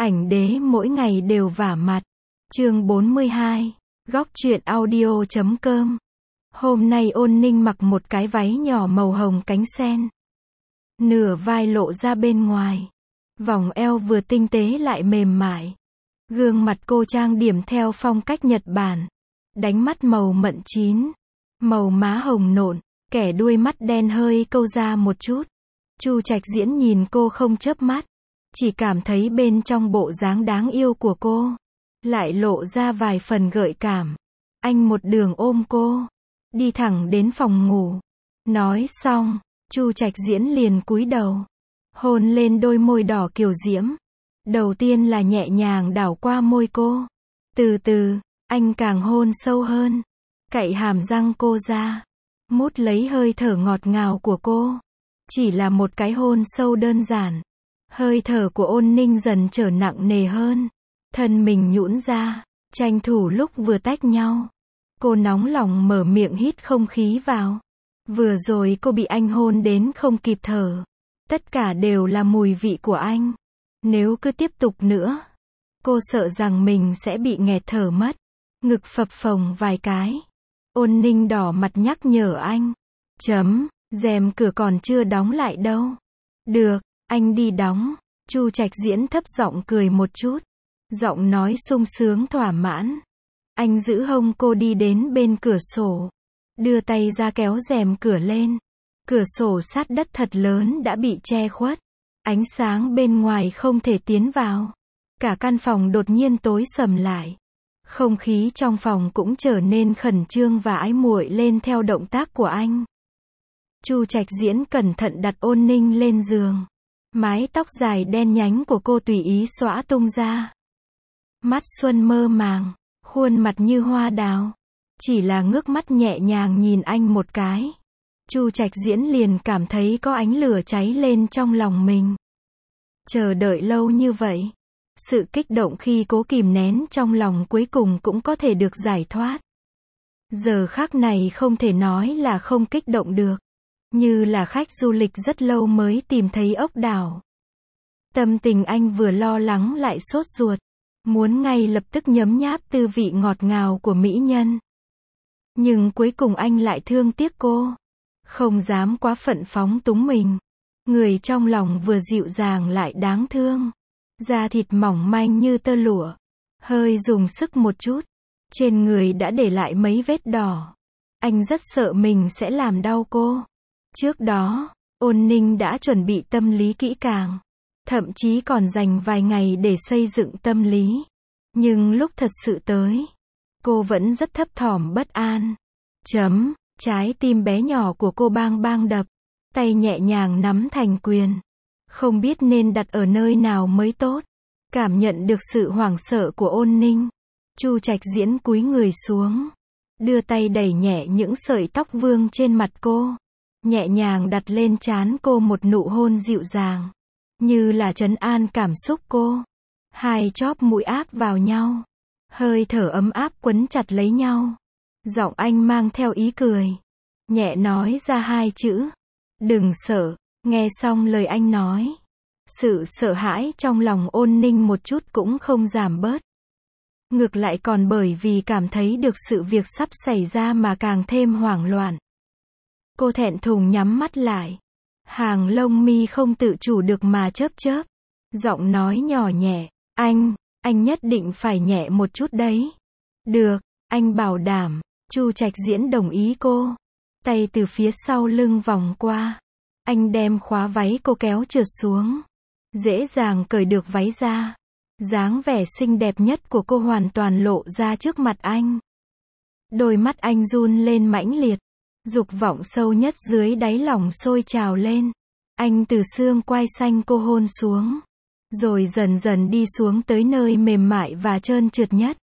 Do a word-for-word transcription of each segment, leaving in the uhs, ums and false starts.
Ảnh đế mỗi ngày đều vả mặt. Chương bốn mươi hai. Góc truyện audio chấm com. Hôm nay Ôn Ninh mặc một cái váy nhỏ màu hồng cánh sen. Nửa vai lộ ra bên ngoài. Vòng eo vừa tinh tế lại mềm mại. Gương mặt cô trang điểm theo phong cách Nhật Bản. Đánh mắt màu mận chín. Màu má hồng nộn, kẻ đuôi mắt đen hơi câu ra một chút. Chu Trạch Diễn nhìn cô không chớp mắt. Chỉ cảm thấy bên trong bộ dáng đáng yêu của cô lại lộ ra vài phần gợi cảm. Anh một đường ôm cô, đi thẳng đến phòng ngủ. Nói xong, Chu Trạch Diễn liền cúi đầu, hôn lên đôi môi đỏ kiều diễm. Đầu tiên là nhẹ nhàng đảo qua môi cô. Từ từ, anh càng hôn sâu hơn, cạy hàm răng cô ra, mút lấy hơi thở ngọt ngào của cô. Chỉ là một cái hôn sâu đơn giản. Hơi thở của Ôn Ninh dần trở nặng nề hơn. Thân mình nhũn ra, tranh thủ lúc vừa tách nhau. Cô nóng lòng mở miệng hít không khí vào. Vừa rồi cô bị anh hôn đến không kịp thở. Tất cả đều là mùi vị của anh. Nếu cứ tiếp tục nữa, cô sợ rằng mình sẽ bị nghẹt thở mất. Ngực phập phồng vài cái. Ôn Ninh đỏ mặt nhắc nhở anh. Chấm, rèm cửa còn chưa đóng lại đâu. Được, anh đi đóng. Chu Trạch Diễn thấp giọng cười một chút. Giọng nói sung sướng thỏa mãn. Anh giữ hông cô đi đến bên cửa sổ. Đưa tay ra kéo rèm cửa lên. Cửa sổ sát đất thật lớn đã bị che khuất. Ánh sáng bên ngoài không thể tiến vào. Cả căn phòng đột nhiên tối sầm lại. Không khí trong phòng cũng trở nên khẩn trương và ái muội lên theo động tác của anh. Chu Trạch Diễn cẩn thận đặt Ôn Ninh lên giường. Mái tóc dài đen nhánh của cô tùy ý xõa tung ra. Mắt xuân mơ màng, khuôn mặt như hoa đào. Chỉ là ngước mắt nhẹ nhàng nhìn anh một cái. Chu Trạch Diễn liền cảm thấy có ánh lửa cháy lên trong lòng mình. Chờ đợi lâu như vậy, sự kích động khi cố kìm nén trong lòng cuối cùng cũng có thể được giải thoát. Giờ khắc này không thể nói là không kích động được. Như là khách du lịch rất lâu mới tìm thấy ốc đảo. Tâm tình anh vừa lo lắng lại sốt ruột. Muốn ngay lập tức nhấm nháp tư vị ngọt ngào của mỹ nhân. Nhưng cuối cùng anh lại thương tiếc cô. Không dám quá phận phóng túng mình. Người trong lòng vừa dịu dàng lại đáng thương. Da thịt mỏng manh như tơ lụa. Hơi dùng sức một chút. Trên người đã để lại mấy vết đỏ. Anh rất sợ mình sẽ làm đau cô. Trước đó, Ôn Ninh đã chuẩn bị tâm lý kỹ càng. Thậm chí còn dành vài ngày để xây dựng tâm lý. Nhưng lúc thật sự tới, cô vẫn rất thấp thỏm bất an. Chấm, trái tim bé nhỏ của cô bang bang đập. Tay nhẹ nhàng nắm thành quyền. Không biết nên đặt ở nơi nào mới tốt. Cảm nhận được sự hoảng sợ của Ôn Ninh. Chu Trạch Diễn cúi người xuống. Đưa tay đẩy nhẹ những sợi tóc vương trên mặt cô. Nhẹ nhàng đặt lên trán cô một nụ hôn dịu dàng. Như là trấn an cảm xúc cô. Hai chóp mũi áp vào nhau. Hơi thở ấm áp quấn chặt lấy nhau. Giọng anh mang theo ý cười. Nhẹ nói ra hai chữ. Đừng sợ. Nghe xong lời anh nói. Sự sợ hãi trong lòng Ôn Ninh một chút cũng không giảm bớt. Ngược lại còn bởi vì cảm thấy được sự việc sắp xảy ra mà càng thêm hoảng loạn. Cô thẹn thùng nhắm mắt lại. Hàng lông mi không tự chủ được mà chớp chớp. Giọng nói nhỏ nhẹ. Anh, anh nhất định phải nhẹ một chút đấy. Được, anh bảo đảm. Chu Trạch Diễn đồng ý cô. Tay từ phía sau lưng vòng qua. Anh đem khóa váy cô kéo trượt xuống. Dễ dàng cởi được váy ra. Dáng vẻ xinh đẹp nhất của cô hoàn toàn lộ ra trước mặt anh. Đôi mắt anh run lên mãnh liệt. Dục vọng sâu nhất dưới đáy lòng sôi trào lên. Anh từ xương quai xanh cô hôn xuống. Rồi dần dần đi xuống tới nơi mềm mại và trơn trượt nhất.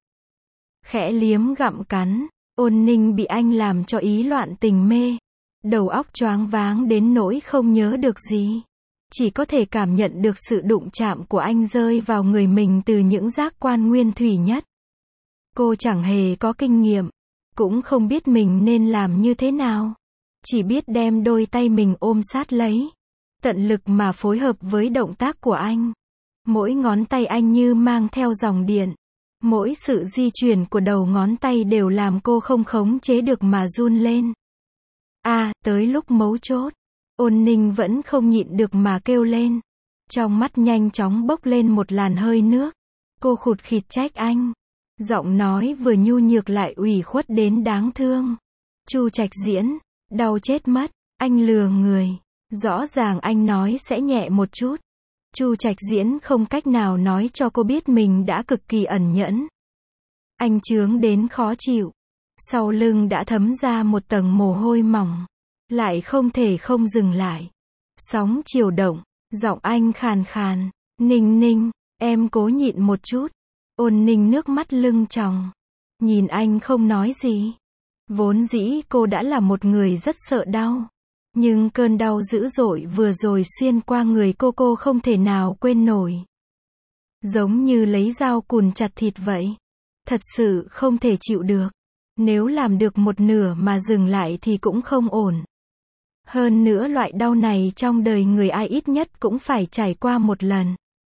Khẽ liếm gặm cắn. Ôn Ninh bị anh làm cho ý loạn tình mê. Đầu óc choáng váng đến nỗi không nhớ được gì. Chỉ có thể cảm nhận được sự đụng chạm của anh rơi vào người mình từ những giác quan nguyên thủy nhất. Cô chẳng hề có kinh nghiệm. Cũng không biết mình nên làm như thế nào. Chỉ biết đem đôi tay mình ôm sát lấy. Tận lực mà phối hợp với động tác của anh. Mỗi ngón tay anh như mang theo dòng điện. Mỗi sự di chuyển của đầu ngón tay đều làm cô không khống chế được mà run lên. À, tới lúc mấu chốt. Ôn Ninh vẫn không nhịn được mà kêu lên. Trong mắt nhanh chóng bốc lên một làn hơi nước. Cô khụt khịt trách anh. Giọng nói vừa nhu nhược lại ủy khuất đến đáng thương. Chu Trạch Diễn, đau chết mất, anh lừa người. Rõ ràng anh nói sẽ nhẹ một chút. Chu Trạch Diễn không cách nào nói cho cô biết mình đã cực kỳ ẩn nhẫn. Anh chướng đến khó chịu. Sau lưng đã thấm ra một tầng mồ hôi mỏng. Lại không thể không dừng lại. Sóng chiều động, giọng anh khàn khàn. Ninh Ninh, em cố nhịn một chút. Ôn Ninh nước mắt lưng tròng. Nhìn anh không nói gì. Vốn dĩ cô đã là một người rất sợ đau. Nhưng cơn đau dữ dội vừa rồi xuyên qua người cô cô không thể nào quên nổi. Giống như lấy dao cùn chặt thịt vậy. Thật sự không thể chịu được. Nếu làm được một nửa mà dừng lại thì cũng không ổn. Hơn nữa loại đau này trong đời người ai ít nhất cũng phải trải qua một lần.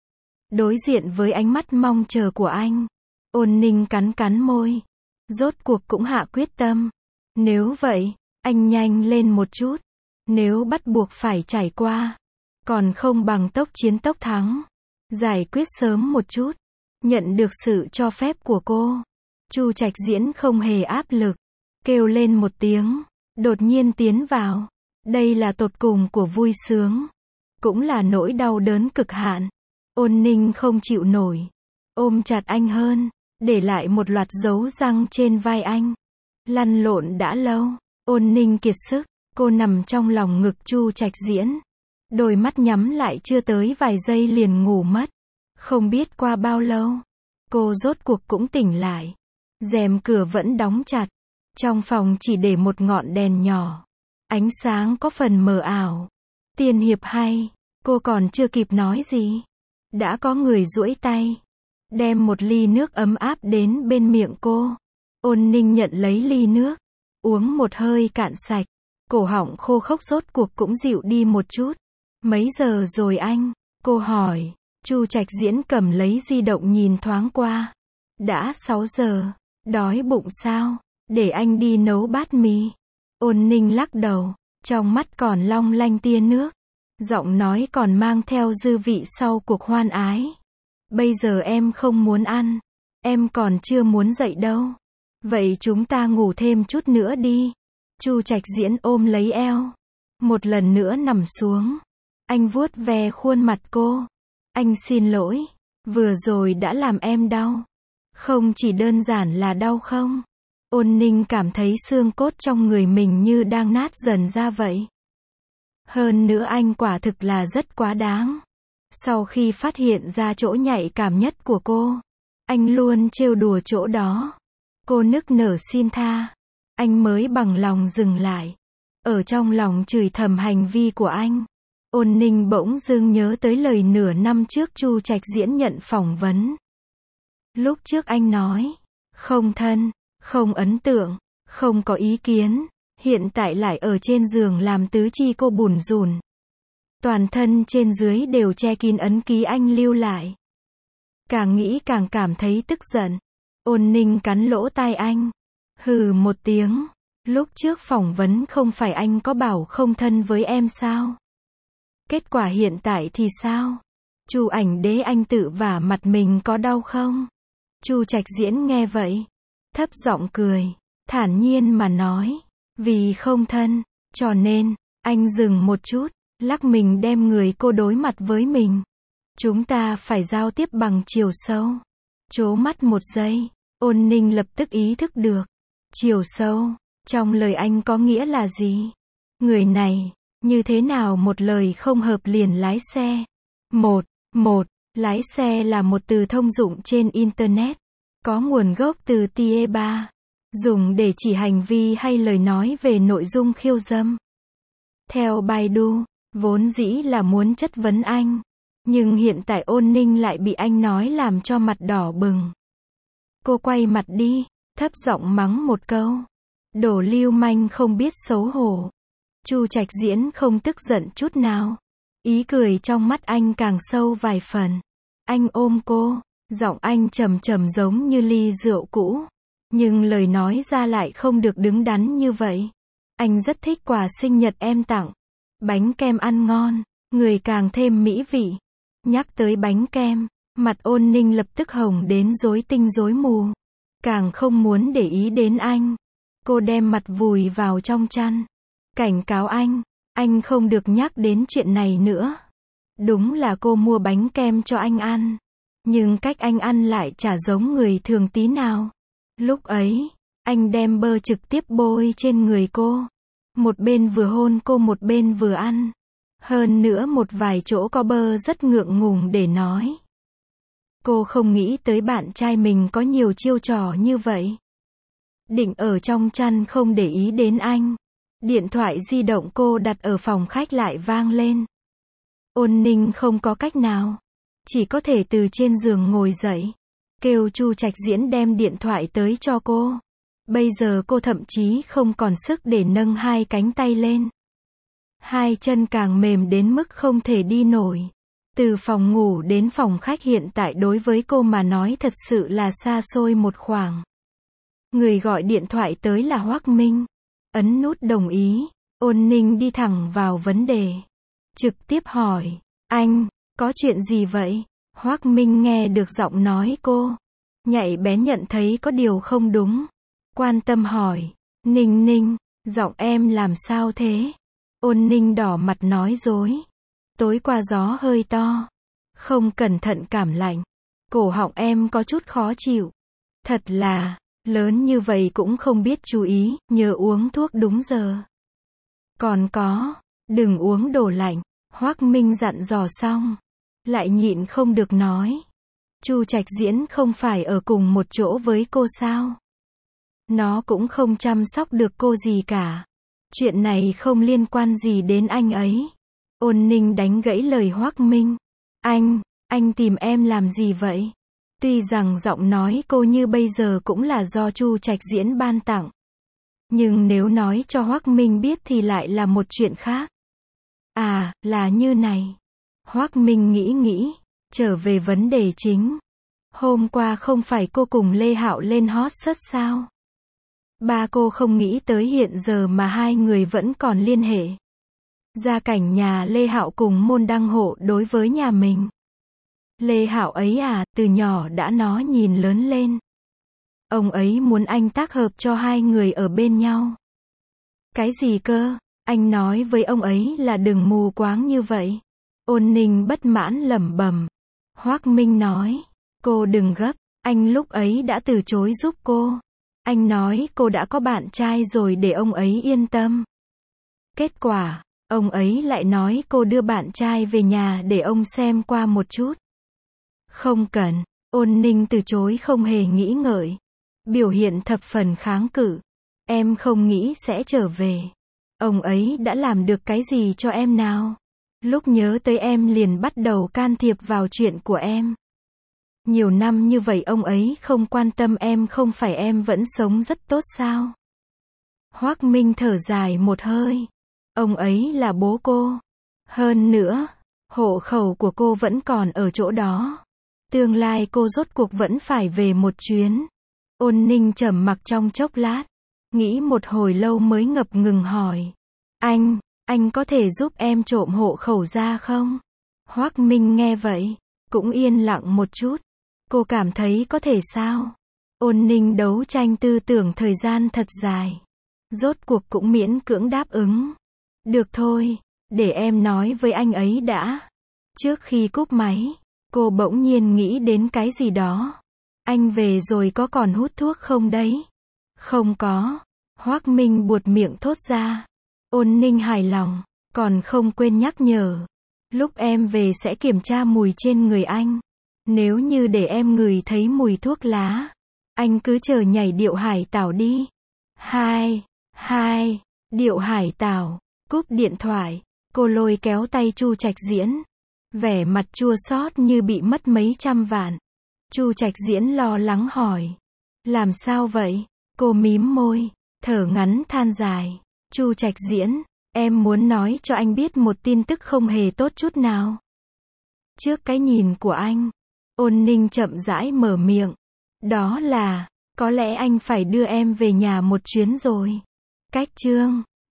Đối diện với ánh mắt mong chờ của anh, Ôn Ninh cắn cắn môi. Rốt cuộc cũng hạ quyết tâm. Nếu vậy, anh nhanh lên một chút. Nếu bắt buộc phải trải qua, còn không bằng tốc chiến tốc thắng. Giải quyết sớm một chút. Nhận được sự cho phép của cô, Chu Trạch Diễn không hề áp lực. Kêu lên một tiếng, đột nhiên tiến vào. Đây là tột cùng của vui sướng. Cũng là nỗi đau đớn cực hạn. Ôn Ninh không chịu nổi. Ôm chặt anh hơn. Để lại một loạt dấu răng trên vai anh. Lăn lộn đã lâu. Ôn Ninh kiệt sức. Cô nằm trong lòng ngực Chu Trạch Diễn. Đôi mắt nhắm lại chưa tới vài giây liền ngủ mất. Không biết qua bao lâu, cô rốt cuộc cũng tỉnh lại. Rèm cửa vẫn đóng chặt. Trong phòng chỉ để một ngọn đèn nhỏ. Ánh sáng có phần mờ ảo. Tiên hiệp hay. Cô còn chưa kịp nói gì. Đã có người duỗi tay. Đem một ly nước ấm áp đến bên miệng cô. Ôn Ninh nhận lấy ly nước. Uống một hơi cạn sạch. Cổ họng khô khốc rốt cuộc cũng dịu đi một chút. Mấy giờ rồi anh? Cô hỏi. Chu Trạch Diễn cầm lấy di động nhìn thoáng qua. Đã sáu giờ. Đói bụng sao? Để anh đi nấu bát mì. Ôn Ninh lắc đầu. Trong mắt còn long lanh tia nước. Giọng nói còn mang theo dư vị sau cuộc hoan ái. Bây giờ em không muốn ăn. Em còn chưa muốn dậy đâu. Vậy chúng ta ngủ thêm chút nữa đi. Chu Trạch Diễn ôm lấy eo. Một lần nữa nằm xuống. Anh vuốt ve khuôn mặt cô. Anh xin lỗi. Vừa rồi đã làm em đau. Không chỉ đơn giản là đau không? Ôn Ninh cảm thấy xương cốt trong người mình như đang nát dần ra vậy. Hơn nữa anh quả thực là rất quá đáng. Sau khi phát hiện ra chỗ nhạy cảm nhất của cô, anh luôn trêu đùa chỗ đó. Cô nức nở xin tha. Anh mới bằng lòng dừng lại. Ở trong lòng chửi thầm hành vi của anh. Ôn Ninh bỗng dưng nhớ tới lời nửa năm trước Chu Trạch Diễn nhận phỏng vấn. Lúc trước anh nói, không thân, không ấn tượng, không có ý kiến. Hiện tại lại ở trên giường làm tứ chi cô bủn rủn. Toàn thân trên dưới đều che kín ấn ký anh lưu lại. Càng nghĩ càng cảm thấy tức giận. Ôn Ninh cắn lỗ tai anh. Hừ một tiếng. Lúc trước phỏng vấn không phải anh có bảo không thân với em sao? Kết quả hiện tại thì sao? Chu ảnh đế anh tự vả mặt mình có đau không? Chu Trạch Diễn nghe vậy. Thấp giọng cười. Thản nhiên mà nói. Vì không thân. Cho nên, anh dừng một chút. Lắc mình đem người cô đối mặt với mình. Chúng ta phải giao tiếp bằng chiều sâu. Chố mắt một giây. Ôn Ninh lập tức ý thức được. Chiều sâu. Trong lời anh có nghĩa là gì? Người này, như thế nào một lời không hợp liền lái xe? Một, một, lái xe là một từ thông dụng trên Internet. Có nguồn gốc từ tie ba. Dùng để chỉ hành vi hay lời nói về nội dung khiêu dâm. Theo Baidu, vốn dĩ là muốn chất vấn anh. Nhưng hiện tại Ôn Ninh lại bị anh nói làm cho mặt đỏ bừng. Cô quay mặt đi, thấp giọng mắng một câu. Đồ lưu manh không biết xấu hổ. Chu Trạch Diễn không tức giận chút nào. Ý cười trong mắt anh càng sâu vài phần. Anh ôm cô, giọng anh trầm trầm giống như ly rượu cũ. Nhưng lời nói ra lại không được đứng đắn như vậy. Anh rất thích quà sinh nhật em tặng. Bánh kem ăn ngon, người càng thêm mỹ vị. Nhắc tới bánh kem, mặt Ôn Ninh lập tức hồng đến rối tinh rối mù. Càng không muốn để ý đến anh. Cô đem mặt vùi vào trong chăn. Cảnh cáo anh, anh không được nhắc đến chuyện này nữa. Đúng là cô mua bánh kem cho anh ăn. Nhưng cách anh ăn lại chả giống người thường tí nào. Lúc ấy, anh đem bơ trực tiếp bôi trên người cô. Một bên vừa hôn cô một bên vừa ăn. Hơn nữa một vài chỗ có bơ rất ngượng ngùng để nói. Cô không nghĩ tới bạn trai mình có nhiều chiêu trò như vậy. Định ở trong chăn không để ý đến anh. Điện thoại di động cô đặt ở phòng khách lại vang lên. Ôn Ninh không có cách nào. Chỉ có thể từ trên giường ngồi dậy. Kêu Chu Trạch Diễn đem điện thoại tới cho cô. Bây giờ cô thậm chí không còn sức để nâng hai cánh tay lên. Hai chân càng mềm đến mức không thể đi nổi. Từ phòng ngủ đến phòng khách hiện tại đối với cô mà nói thật sự là xa xôi một khoảng. Người gọi điện thoại tới là Hoắc Minh. Ấn nút đồng ý. Ôn Ninh đi thẳng vào vấn đề. Trực tiếp hỏi. Anh, có chuyện gì vậy? Hoắc Minh nghe được giọng nói cô. Nhạy bén nhận thấy có điều không đúng. Quan tâm hỏi. Ninh Ninh, giọng em làm sao thế? Ôn Ninh đỏ mặt nói dối. Tối qua gió hơi to. Không cẩn thận cảm lạnh. Cổ họng em có chút khó chịu. Thật là, lớn như vậy cũng không biết chú ý, nhớ uống thuốc đúng giờ. Còn có, đừng uống đồ lạnh. Hoắc Minh dặn dò xong. Lại nhịn không được nói. Chu Trạch Diễn không phải ở cùng một chỗ với cô sao? Nó cũng không chăm sóc được cô gì cả. Chuyện này không liên quan gì đến anh ấy. Ôn Ninh đánh gãy lời Hoắc Minh. Anh, anh tìm em làm gì vậy? Tuy rằng giọng nói cô như bây giờ cũng là do Chu Trạch Diễn ban tặng. Nhưng nếu nói cho Hoắc Minh biết thì lại là một chuyện khác. À, là như này. Hoắc Minh nghĩ nghĩ, trở về vấn đề chính. Hôm qua không phải cô cùng Lê Hạo lên hot search sao? Ba cô không nghĩ tới hiện giờ mà hai người vẫn còn liên hệ. Gia cảnh nhà Lê Hạo cùng môn đăng hộ đối với nhà mình. Lê Hạo ấy à, từ nhỏ đã nó nhìn lớn lên. Ông ấy muốn anh tác hợp cho hai người ở bên nhau. Cái gì cơ? Anh nói với ông ấy là đừng mù quáng như vậy. Ôn Ninh bất mãn lẩm bẩm. Hoắc Minh nói, cô đừng gấp, anh lúc ấy đã từ chối giúp cô. Anh nói cô đã có bạn trai rồi để ông ấy yên tâm. Kết quả, ông ấy lại nói cô đưa bạn trai về nhà để ông xem qua một chút. Không cần, Ôn Ninh từ chối không hề nghĩ ngợi. Biểu hiện thập phần kháng cự. Em không nghĩ sẽ trở về. Ông ấy đã làm được cái gì cho em nào? Lúc nhớ tới em liền bắt đầu can thiệp vào chuyện của em. Nhiều năm như vậy ông ấy không quan tâm em, không phải em vẫn sống rất tốt sao? Hoắc Minh thở dài một hơi. Ông ấy là bố cô. Hơn nữa, hộ khẩu của cô vẫn còn ở chỗ đó. Tương lai cô rốt cuộc vẫn phải về một chuyến. Ôn Ninh trầm mặc trong chốc lát. Nghĩ một hồi lâu mới ngập ngừng hỏi. Anh, anh có thể giúp em trộm hộ khẩu ra không? Hoắc Minh nghe vậy, cũng yên lặng một chút. Cô cảm thấy có thể sao? Ôn Ninh đấu tranh tư tưởng thời gian thật dài. Rốt cuộc cũng miễn cưỡng đáp ứng. Được thôi, để em nói với anh ấy đã. Trước khi cúp máy, cô bỗng nhiên nghĩ đến cái gì đó. Anh về rồi có còn hút thuốc không đấy? Không có. Hoắc Minh buột miệng thốt ra. Ôn Ninh hài lòng, còn không quên nhắc nhở. Lúc em về sẽ kiểm tra mùi trên người anh. Nếu như để em ngửi thấy mùi thuốc lá, anh cứ chờ nhảy điệu hải tảo đi. Hai, hai, điệu hải tảo. Cúp điện thoại, cô lôi kéo tay Chu Trạch Diễn. Vẻ mặt chua xót như bị mất mấy trăm vạn. Chu Trạch Diễn lo lắng hỏi. Làm sao vậy? Cô mím môi, thở ngắn than dài. Chu Trạch Diễn, em muốn nói cho anh biết một tin tức không hề tốt chút nào. Trước cái nhìn của anh, Ôn Ninh chậm rãi mở miệng. Đó là, có lẽ anh phải đưa em về nhà một chuyến rồi. Cách chương